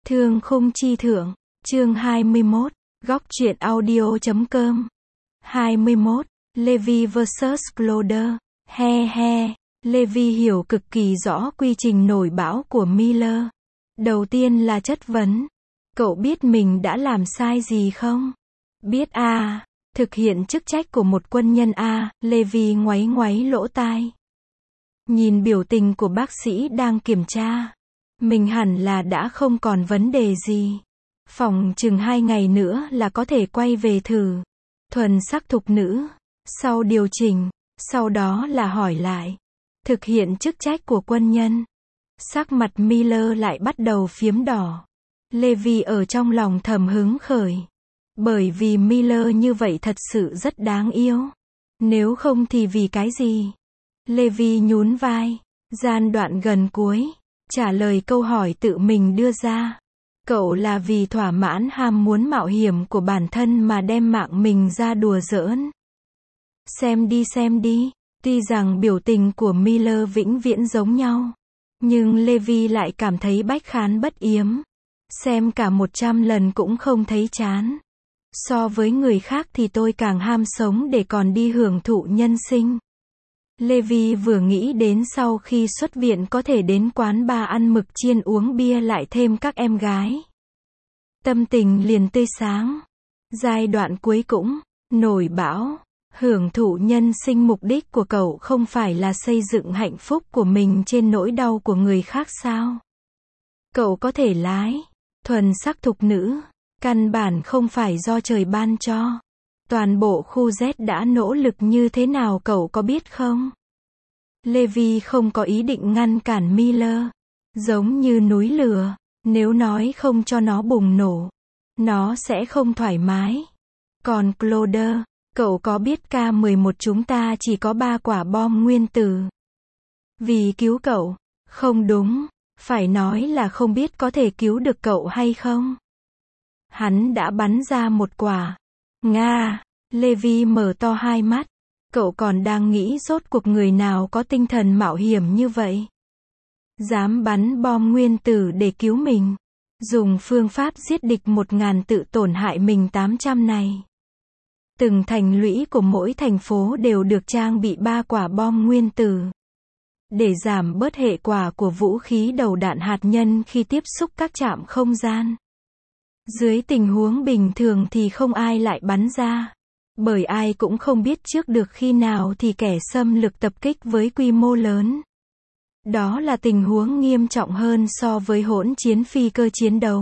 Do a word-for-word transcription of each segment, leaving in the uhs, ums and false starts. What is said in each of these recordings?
Thương khung chi thượng, chương hai mươi mốt, góc truyện audio chấm com. hai mươi mốt, Levi versus Cloder, he he, Levi hiểu cực kỳ rõ quy trình nổi bão của Miller. Đầu tiên là chất vấn. Cậu biết mình đã làm sai gì không? Biết à, thực hiện chức trách của một quân nhân à, Levi ngoáy ngoáy lỗ tai. Nhìn biểu tình của bác sĩ đang kiểm tra. Mình hẳn là đã không còn vấn đề gì. Phòng chừng hai ngày nữa là có thể quay về thử. Thuần sắc thục nữ. Sau điều chỉnh. Sau đó là hỏi lại. Thực hiện chức trách của quân nhân. Sắc mặt Miller lại bắt đầu phiếm đỏ. Levi ở trong lòng thầm hứng khởi. Bởi vì Miller như vậy thật sự rất đáng yêu. Nếu không thì vì cái gì? Levi nhún vai. Gian đoạn gần cuối. Trả lời câu hỏi tự mình đưa ra. Cậu là vì thỏa mãn ham muốn mạo hiểm của bản thân mà đem mạng mình ra đùa giỡn. Xem đi xem đi. Tuy rằng biểu tình của Miller vĩnh viễn giống nhau. Nhưng Levi lại cảm thấy bách khán bất yếm. Xem cả một trăm lần cũng không thấy chán. So với người khác thì tôi càng ham sống để còn đi hưởng thụ nhân sinh. Levi vừa nghĩ đến sau khi xuất viện có thể đến quán bar ăn mực chiên uống bia lại thêm các em gái. Tâm tình liền tươi sáng. Giai đoạn cuối cũng nổi bão. Hưởng thụ nhân sinh, mục đích của cậu không phải là xây dựng hạnh phúc của mình trên nỗi đau của người khác sao? Cậu có thể lái. Thuần sắc thục nữ. Căn bản không phải do trời ban cho. Toàn bộ khu Z đã nỗ lực như thế nào cậu có biết không? Levi không có ý định ngăn cản Miller. Giống như núi lửa. Nếu nói không cho nó bùng nổ, nó sẽ không thoải mái. Còn Cloder, cậu có biết K mười một chúng ta chỉ có ba quả bom nguyên tử. Vì cứu cậu. Không đúng. Phải nói là không biết có thể cứu được cậu hay không. Hắn đã bắn ra một quả. Nga. Levi mở to hai mắt. Cậu còn đang nghĩ rốt cuộc người nào có tinh thần mạo hiểm như vậy. Dám bắn bom nguyên tử để cứu mình. Dùng phương pháp giết địch một ngàn tự tổn hại mình tám trăm này. Từng thành lũy của mỗi thành phố đều được trang bị ba quả bom nguyên tử. Để giảm bớt hệ quả của vũ khí đầu đạn hạt nhân khi tiếp xúc các trạm không gian. Dưới tình huống bình thường thì không ai lại bắn ra. Bởi ai cũng không biết trước được khi nào thì kẻ xâm lược tập kích với quy mô lớn. Đó là tình huống nghiêm trọng hơn so với hỗn chiến phi cơ chiến đấu.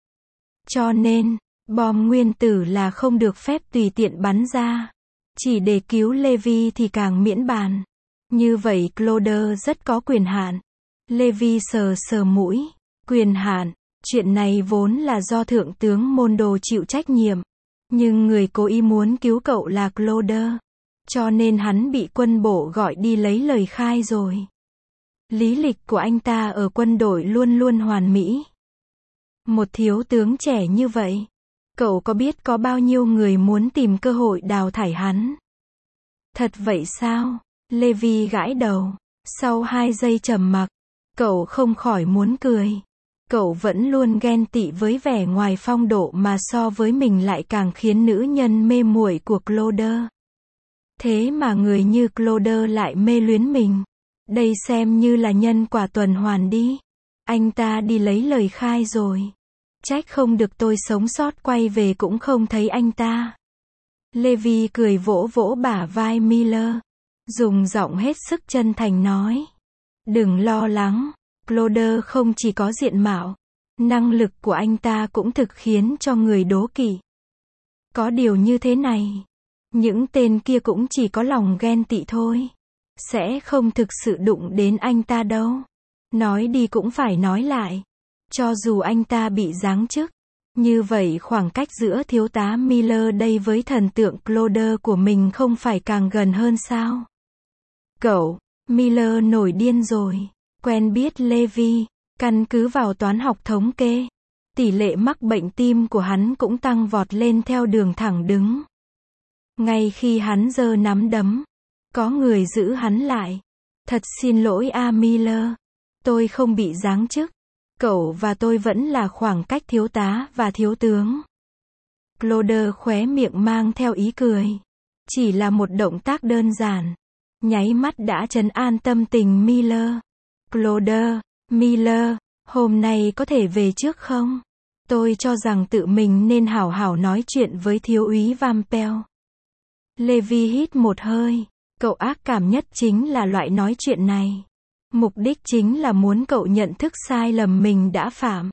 Cho nên, bom nguyên tử là không được phép tùy tiện bắn ra. Chỉ để cứu Levi thì càng miễn bàn. Như vậy Cloder rất có quyền hạn. Levi sờ sờ mũi. Quyền hạn. Chuyện này vốn là do Thượng tướng Mondo chịu trách nhiệm. Nhưng người cố ý muốn cứu cậu là Cloder. Cho nên hắn bị quân bộ gọi đi lấy lời khai rồi. Lý lịch của anh ta ở quân đội luôn luôn hoàn mỹ. Một thiếu tướng trẻ như vậy. Cậu có biết có bao nhiêu người muốn tìm cơ hội đào thải hắn? Thật vậy sao? Levi gãi đầu. Sau hai giây trầm mặc, cậu không khỏi muốn cười. Cậu vẫn luôn ghen tị với vẻ ngoài phong độ mà so với mình lại càng khiến nữ nhân mê muội của Cloder. Thế mà người như Cloder lại mê luyến mình. Đây xem như là nhân quả tuần hoàn đi. Anh ta đi lấy lời khai rồi. Trách không được tôi sống sót quay về cũng không thấy anh ta. Levi cười vỗ vỗ bả vai Miller. Dùng giọng hết sức chân thành nói. Đừng lo lắng. Cloder không chỉ có diện mạo. Năng lực của anh ta cũng thực khiến cho người đố kỵ. Có điều như thế này. Những tên kia cũng chỉ có lòng ghen tị thôi. Sẽ không thực sự đụng đến anh ta đâu. Nói đi cũng phải nói lại. Cho dù anh ta bị giáng chức. Như vậy khoảng cách giữa thiếu tá Miller đây với thần tượng Cloder của mình không phải càng gần hơn sao? Cậu, Miller nổi điên rồi. Quen biết Levi. Căn cứ vào toán học thống kê. Tỷ lệ mắc bệnh tim của hắn cũng tăng vọt lên theo đường thẳng đứng. Ngay khi hắn giơ nắm đấm. Có người giữ hắn lại. Thật xin lỗi a Miller. Tôi không bị giáng chức. Cậu và tôi vẫn là khoảng cách thiếu tá và thiếu tướng. Claude khóe miệng mang theo ý cười. Chỉ là một động tác đơn giản. Nháy mắt đã trấn an tâm tình Miller. Claude, Miller, hôm nay có thể về trước không? Tôi cho rằng tự mình nên hảo hảo nói chuyện với thiếu úy Vampel. Levi hít một hơi. Cậu ác cảm nhất chính là loại nói chuyện này. Mục đích chính là muốn cậu nhận thức sai lầm mình đã phạm.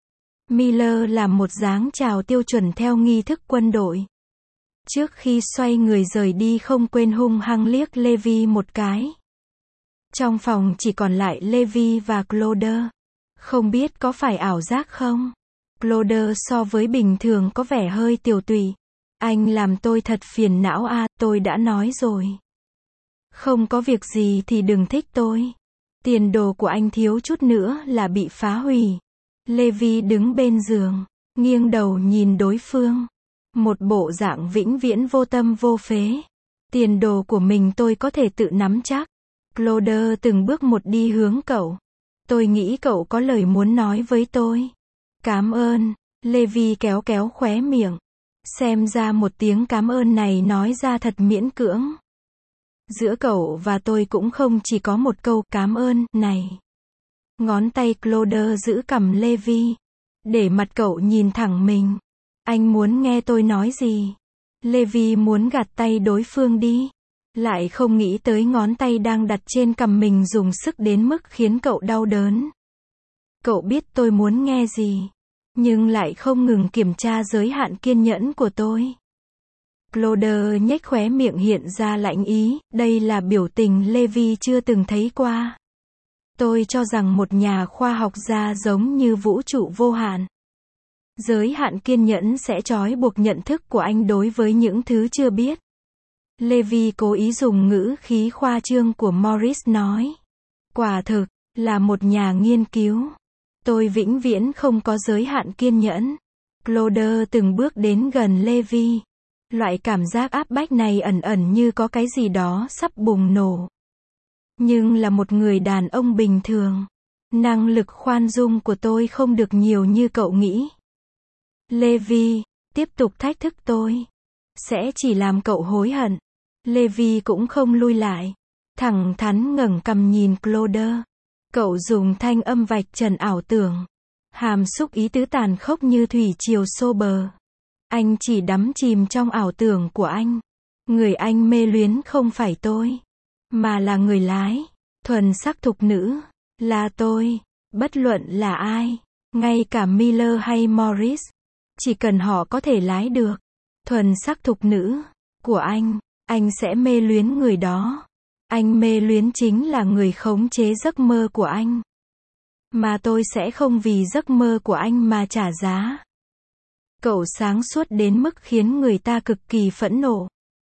Miller làm một dáng chào tiêu chuẩn theo nghi thức quân đội. Trước khi xoay người rời đi không quên hung hăng liếc Levi một cái. Trong phòng chỉ còn lại Levi và Claude. Không biết có phải ảo giác không? Claude so với bình thường có vẻ hơi tiều tụy. Anh làm tôi thật phiền não à, tôi đã nói rồi. Không có việc gì thì đừng thích tôi. Tiền đồ của anh thiếu chút nữa là bị phá hủy. Levi đứng bên giường, nghiêng đầu nhìn đối phương. Một bộ dạng vĩnh viễn vô tâm vô phế. Tiền đồ của mình tôi có thể tự nắm chắc. Claude từng bước một đi hướng cậu. Tôi nghĩ cậu có lời muốn nói với tôi. Cảm ơn. Levi kéo kéo khóe miệng. Xem ra một tiếng cảm ơn này nói ra thật miễn cưỡng. Giữa cậu và tôi cũng không chỉ có một câu cảm ơn này. Ngón tay Claude giữ cằm Levi. Để mặt cậu nhìn thẳng mình. Anh muốn nghe tôi nói gì? Levi muốn gạt tay đối phương đi. Lại không nghĩ tới ngón tay đang đặt trên cằm mình dùng sức đến mức khiến cậu đau đớn. Cậu biết tôi muốn nghe gì. Nhưng lại không ngừng kiểm tra giới hạn kiên nhẫn của tôi. Claude nhếch khóe miệng hiện ra lạnh ý. Đây là biểu tình Levi chưa từng thấy qua. Tôi cho rằng một nhà khoa học gia giống như vũ trụ vô hạn. Giới hạn kiên nhẫn sẽ trói buộc nhận thức của anh đối với những thứ chưa biết. Levi cố ý dùng ngữ khí khoa trương của Morris nói. Quả thực, là một nhà nghiên cứu. Tôi vĩnh viễn không có giới hạn kiên nhẫn. Claude từng bước đến gần Levi. Loại cảm giác áp bách này ẩn ẩn như có cái gì đó sắp bùng nổ. Nhưng là một người đàn ông bình thường. Năng lực khoan dung của tôi không được nhiều như cậu nghĩ. Levi, tiếp tục thách thức tôi. Sẽ chỉ làm cậu hối hận. Levi cũng không lui lại. Thẳng thắn ngẩng cằm nhìn Claude. Cậu dùng thanh âm vạch trần ảo tưởng. Hàm xúc ý tứ tàn khốc như thủy triều xô bờ. Anh chỉ đắm chìm trong ảo tưởng của anh. Người anh mê luyến không phải tôi. Mà là người lái. Thuần sắc thục nữ. Là tôi. Bất luận là ai. Ngay cả Miller hay Morris. Chỉ cần họ có thể lái được. Thuần sắc thục nữ. Của anh. Anh sẽ mê luyến người đó. Anh mê luyến chính là người khống chế giấc mơ của anh. Mà tôi sẽ không vì giấc mơ của anh mà trả giá. Cậu sáng suốt đến mức khiến người ta cực kỳ phẫn nộ.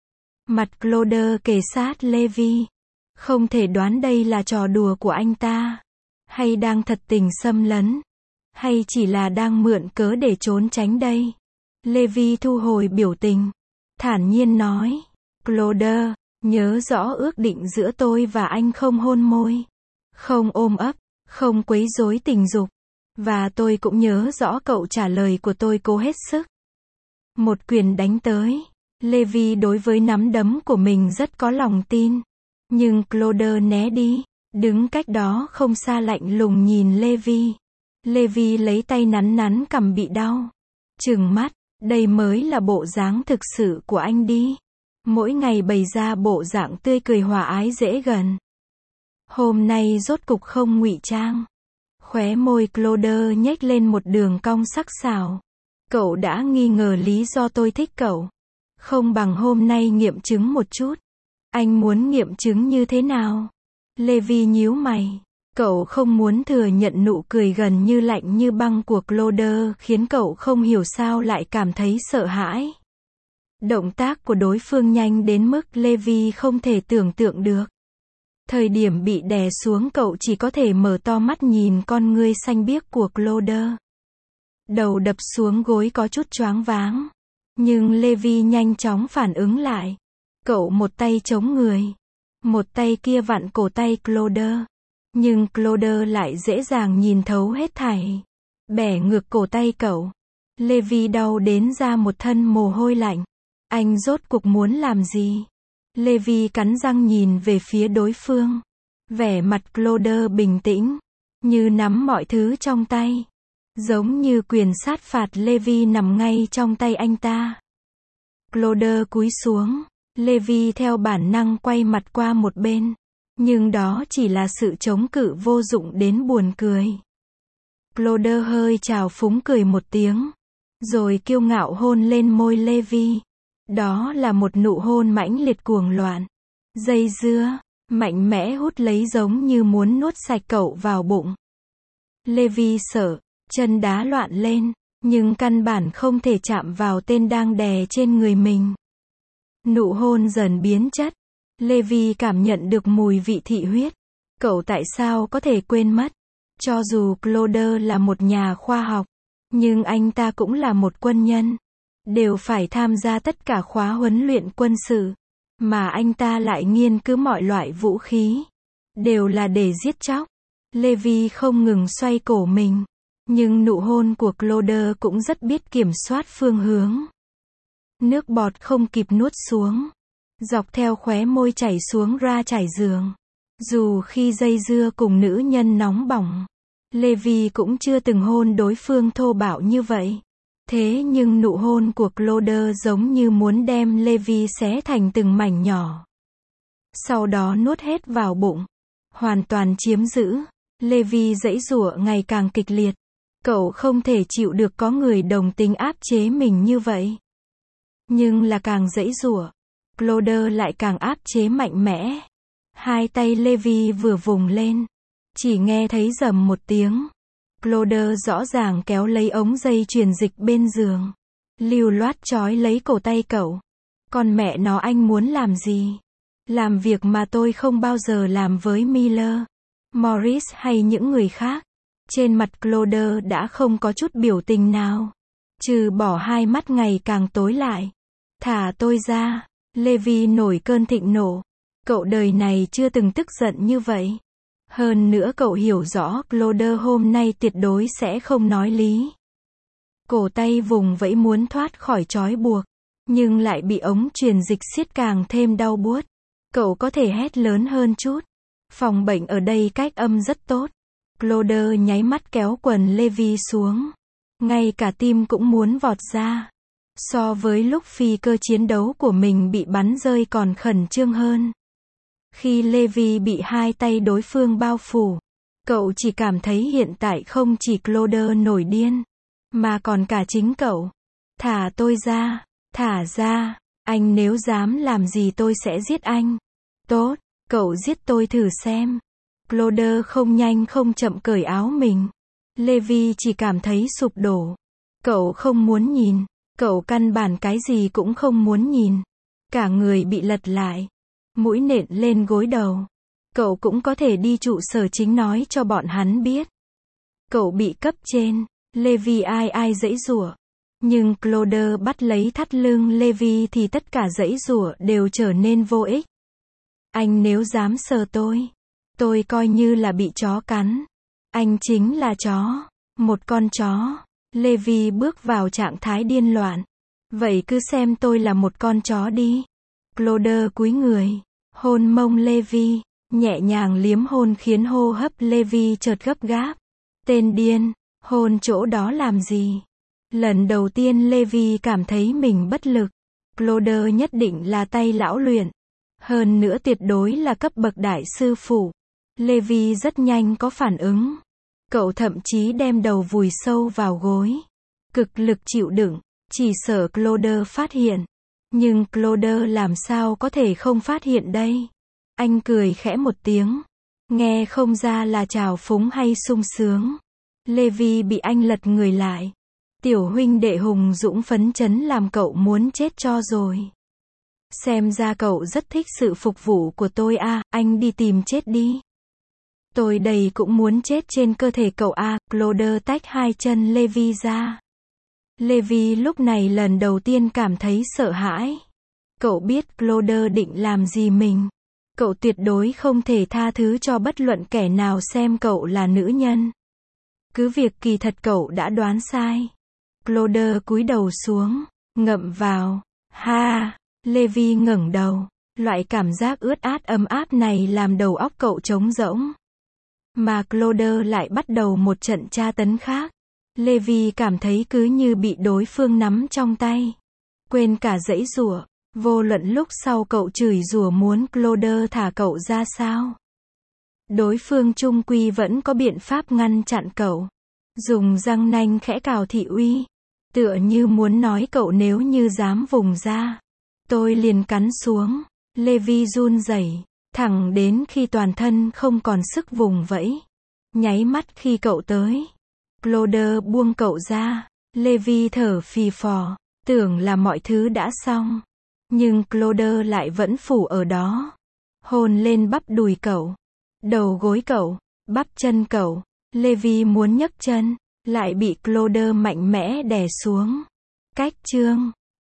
Mặt Claude kề sát Levi. Không thể đoán đây là trò đùa của anh ta. Hay đang thật tình xâm lấn. Hay chỉ là đang mượn cớ để trốn tránh đây. Levi thu hồi biểu tình. Thản nhiên nói. Claude, nhớ rõ ước định giữa tôi và anh không hôn môi. Không ôm ấp. Không quấy rối tình dục. Và tôi cũng nhớ rõ cậu trả lời của tôi cố hết sức. Một quyền đánh tới. Levi đối với nắm đấm của mình rất có lòng tin. Nhưng Claude né đi. Đứng cách đó không xa lạnh lùng nhìn Levi. Levi lấy tay nắn nắn cằm bị đau. Trừng mắt. Đây mới là bộ dáng thực sự của anh đi. Mỗi ngày bày ra bộ dạng tươi cười hòa ái dễ gần. Hôm nay rốt cục không ngụy trang. Khóe môi Claude nhếch lên một đường cong sắc sảo. Cậu đã nghi ngờ lý do tôi thích cậu. Không bằng hôm nay nghiệm chứng một chút. Anh muốn nghiệm chứng như thế nào? Levi nhíu mày. Cậu không muốn thừa nhận nụ cười gần như lạnh như băng của Claude khiến cậu không hiểu sao lại cảm thấy sợ hãi. Động tác của đối phương nhanh đến mức Levi không thể tưởng tượng được. Thời điểm bị đè xuống cậu chỉ có thể mở to mắt nhìn con ngươi xanh biếc của Claude. Đầu đập xuống gối có chút choáng váng. Nhưng Levi nhanh chóng phản ứng lại. Cậu một tay chống người. Một tay kia vặn cổ tay Claude. Nhưng Claude lại dễ dàng nhìn thấu hết thảy. Bẻ ngược cổ tay cậu. Levi đau đến ra một thân mồ hôi lạnh. Anh rốt cuộc muốn làm gì? Levi cắn răng nhìn về phía đối phương. Vẻ mặt Claude bình tĩnh, như nắm mọi thứ trong tay. Giống như quyền sát phạt Levi nằm ngay trong tay anh ta. Claude cúi xuống. Levi theo bản năng quay mặt qua một bên. Nhưng đó chỉ là sự chống cự vô dụng đến buồn cười. Claude hơi trào phúng cười một tiếng. Rồi kiêu ngạo hôn lên môi Levi. Đó là một nụ hôn mãnh liệt cuồng loạn. Dây dưa, mạnh mẽ hút lấy giống như muốn nuốt sạch cậu vào bụng. Levi sợ, chân đá loạn lên, nhưng căn bản không thể chạm vào tên đang đè trên người mình. Nụ hôn dần biến chất. Levi cảm nhận được mùi vị thị huyết. Cậu tại sao có thể quên mất? Cho dù Claude là một nhà khoa học, nhưng anh ta cũng là một quân nhân. Đều phải tham gia tất cả khóa huấn luyện quân sự. Mà anh ta lại nghiên cứu mọi loại vũ khí. Đều là để giết chóc. Levi không ngừng xoay cổ mình. Nhưng nụ hôn của Claude cũng rất biết kiểm soát phương hướng. Nước bọt không kịp nuốt xuống. Dọc theo khóe môi chảy xuống ra trải giường. Dù khi dây dưa cùng nữ nhân nóng bỏng, Levi cũng chưa từng hôn đối phương thô bạo như vậy. Thế nhưng nụ hôn của Claude giống như muốn đem Levi xé thành từng mảnh nhỏ. Sau đó nuốt hết vào bụng. Hoàn toàn chiếm giữ. Levi giãy giụa ngày càng kịch liệt. Cậu không thể chịu được có người đồng tính áp chế mình như vậy. Nhưng là càng giãy giụa, Claude lại càng áp chế mạnh mẽ. Hai tay Levi vừa vùng lên. Chỉ nghe thấy rầm một tiếng. Claude rõ ràng kéo lấy ống dây truyền dịch bên giường. Lưu loát trói lấy cổ tay cậu. Con mẹ nó, anh muốn làm gì? Làm việc mà tôi không bao giờ làm với Miller, Morris hay những người khác. Trên mặt Claude đã không có chút biểu tình nào. Trừ bỏ hai mắt ngày càng tối lại. Thả tôi ra. Levi nổi cơn thịnh nộ. Cậu đời này chưa từng tức giận như vậy. Hơn nữa cậu hiểu rõ Claude hôm nay tuyệt đối sẽ không nói lý. Cổ tay vùng vẫy muốn thoát khỏi trói buộc. Nhưng lại bị ống truyền dịch siết càng thêm đau buốt. Cậu có thể hét lớn hơn chút. Phòng bệnh ở đây cách âm rất tốt. Claude nháy mắt kéo quần Levi xuống. Ngay cả tim cũng muốn vọt ra. So với lúc phi cơ chiến đấu của mình bị bắn rơi còn khẩn trương hơn. Khi Levi bị hai tay đối phương bao phủ, cậu chỉ cảm thấy hiện tại không chỉ Claude nổi điên, mà còn cả chính cậu. Thả tôi ra, thả ra, anh nếu dám làm gì tôi sẽ giết anh. Tốt, cậu giết tôi thử xem. Claude không nhanh không chậm cởi áo mình. Levi chỉ cảm thấy sụp đổ. Cậu không muốn nhìn, cậu căn bản cái gì cũng không muốn nhìn. Cả người bị lật lại. Mũi nện lên gối đầu. Cậu cũng có thể đi trụ sở chính nói cho bọn hắn biết. Cậu bị cấp trên. Levi ai ai giãy giụa. Nhưng Claude bắt lấy thắt lưng Levi thì tất cả giãy giụa đều trở nên vô ích. Anh nếu dám sờ tôi, tôi coi như là bị chó cắn. Anh chính là chó. Một con chó. Levi bước vào trạng thái điên loạn. Vậy cứ xem tôi là một con chó đi. Claude cúi người. Hôn mông Levi. Nhẹ nhàng liếm hôn khiến hô hấp Levi chợt gấp gáp. Tên điên. Hôn chỗ đó làm gì? Lần đầu tiên Levi cảm thấy mình bất lực. Claude nhất định là tay lão luyện. Hơn nữa tuyệt đối là cấp bậc đại sư phụ. Levi rất nhanh có phản ứng. Cậu thậm chí đem đầu vùi sâu vào gối. Cực lực chịu đựng. Chỉ sợ Claude phát hiện. Nhưng Claude làm sao có thể không phát hiện đây? Anh cười khẽ một tiếng. Nghe không ra là trào phúng hay sung sướng. Levi bị anh lật người lại. Tiểu huynh đệ hùng dũng phấn chấn làm cậu muốn chết cho rồi. Xem ra cậu rất thích sự phục vụ của tôi à, anh đi tìm chết đi. Tôi đây cũng muốn chết trên cơ thể cậu à, Claude tách hai chân Levi ra. Levi lúc này lần đầu tiên cảm thấy sợ hãi. Cậu biết Claude định làm gì mình. Cậu tuyệt đối không thể tha thứ cho bất luận kẻ nào xem cậu là nữ nhân. Cứ việc kỳ thật cậu đã đoán sai. Claude cúi đầu xuống, ngậm vào. Ha, Levi ngẩng đầu. Loại cảm giác ướt át ấm áp này làm đầu óc cậu trống rỗng. Mà Claude lại bắt đầu một trận tra tấn khác. Levi cảm thấy cứ như bị đối phương nắm trong tay. Quên cả giãy giụa. Vô luận lúc sau cậu chửi rủa muốn Claude thả cậu ra sao. Đối phương chung quy vẫn có biện pháp ngăn chặn cậu. Dùng răng nanh khẽ cào thị uy. Tựa như muốn nói cậu nếu như dám vùng ra. Tôi liền cắn xuống. Levi run rẩy, thẳng đến khi toàn thân không còn sức vùng vẫy. Nháy mắt khi cậu tới. Claude buông cậu ra. Levi thở phì phò, tưởng là mọi thứ đã xong. Nhưng Claude lại vẫn phủ ở đó. Hôn lên bắp đùi cậu, đầu gối cậu, bắp chân cậu. Levi muốn nhấc chân, lại bị Claude mạnh mẽ đè xuống. Cách chương